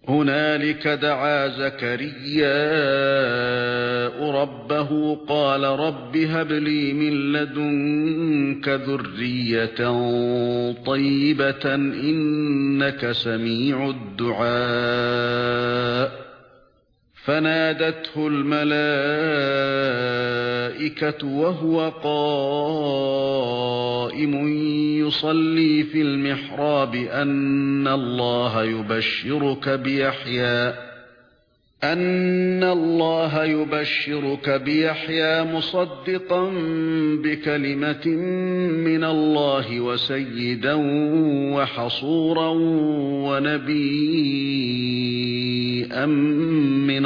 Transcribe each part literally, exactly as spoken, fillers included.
هُنَالِكَ دَعَا زَكَرِيَّاءُ رَبَّهُ قَالَ رَبِّ هَبْ لِي مِن لَّدُنكَ ذُرِّيَّةً طَيِّبَةً إِنَّكَ سَمِيعُ الدُّعَاءِ فَنَادَتْهُ الْمَلَائِكَةُ وَهُوَ قَائِمٌ يُصَلِّي فِي الْمِحْرَابِ أَنَّ اللَّهَ يُبَشِّرُكَ بِيَحْيَىٰ أَنَّ اللَّهَ يُبَشِّرُكَ بِيَحْيَىٰ مُصَدِّقًا بِكَلِمَةٍ مِّنَ اللَّهِ وَسَيِّدًا وَحَصُورًا وَنَبِيًّا مِّنَ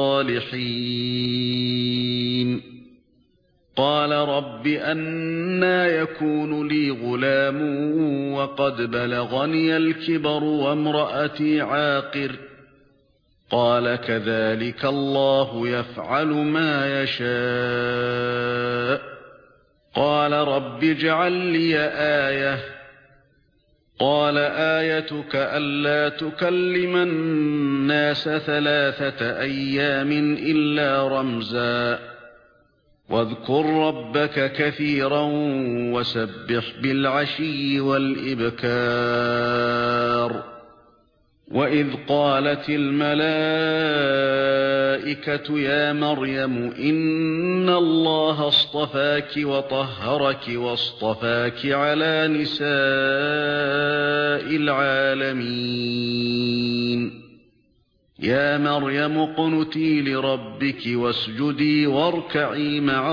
الصَّالِحِينَ قَالَ رَبِّ أَنَّىٰ يَكُونُ لِي غُلَامٌ وَقَدْ بَلَغَنِيَ الْكِبَرُ وَامْرَأَتِي عَاقِرٌ قَالَ كَذَٰلِكَ اللَّهُ يَفْعَلُ مَا يَشَاءُ قَالَ رَبِّ اجْعَل لِّي آيَةً قَالَ آيَتُكَ أَلَّا تُكَلِّمَ النَّاسَ ثَلَاثَةَ أَيَّامٍ إِلَّا رَمْزًا وَاذْكُر رَّبَّكَ كَثِيرًا وَسَبِّحْ بِالْعَشِيِّ وَالْإِبْكَارِ وَإِذْ قَالَتِ الْمَلَائِكَةُ يَا مَرْيَمُ إِنَّ اللَّهَ اصْطَفَاكِ وَطَهَّرَكِ وَاصْطَفَاكِ عَلَى نِسَاءِ الْعَالَمِينَ يَا مَرْيَمُ اقْنُتِي لِرَبِّكِ وَاسْجُدِي وَارْكَعِي مَعَ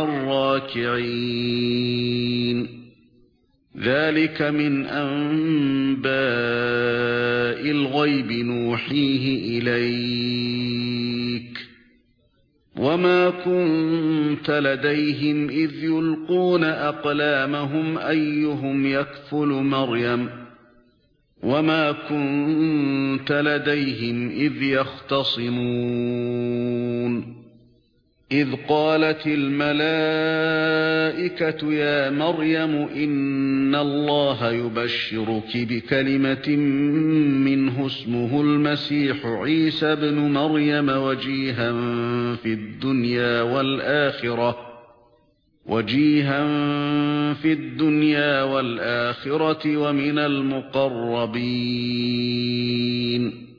الرَّاكِعِينَ ذَلِكَ مِنْ أَنبَاءِ الْغَيْبِ نُوحِيهِ إِلَيْكَ وَمَا كُنْتَ لَدَيْهِمْ إِذْ يُلْقُونَ أَقْلَامَهُمْ أَيُّهُمْ يَكْفُلُ مَرْيَمَ وَمَا كُنْتَ لَدَيْهِمْ إِذْ يَخْتَصِمُونَ إِذْ قَالَتِ الْمَلَائِكَةُ يَا مَرْيَمُ إِنَّ اللَّهَ يُبَشِّرُكِ بِكَلِمَةٍ مِّنْهُ اسْمُهُ الْمَسِيحُ عِيسَى ابْنُ مَرْيَمَ وَجِيهًا فِي الدُّنْيَا وَالْآخِرَةِ وَجِيهًا فِي الدُّنْيَا وَالْآخِرَةِ وَمِنَ الْمُقَرَّبِينَ